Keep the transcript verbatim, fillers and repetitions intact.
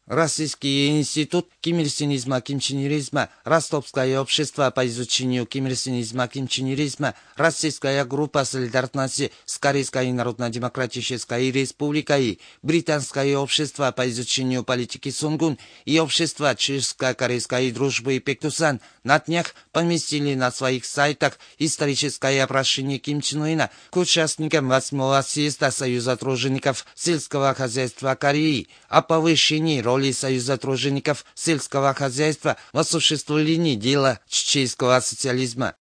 Российский институт кимирсинизма, кимченеризма, Ростовское общество по изучению кимирсинизма, кимченеризма, Российская группа солидарности с Корейской Народно-Демократической Республикой, Британское общество по изучению политики Сунгун и общество Чешско-Корейской дружбы Пектусан на днях поместили на своих сайтах историческое обращение Ким Чен Ына к участникам восьмого съезда Союза тружеников сельского хозяйства Кореи о повышении роли роли Союза тружеников сельского хозяйства в осуществлении дела чеченского социализма.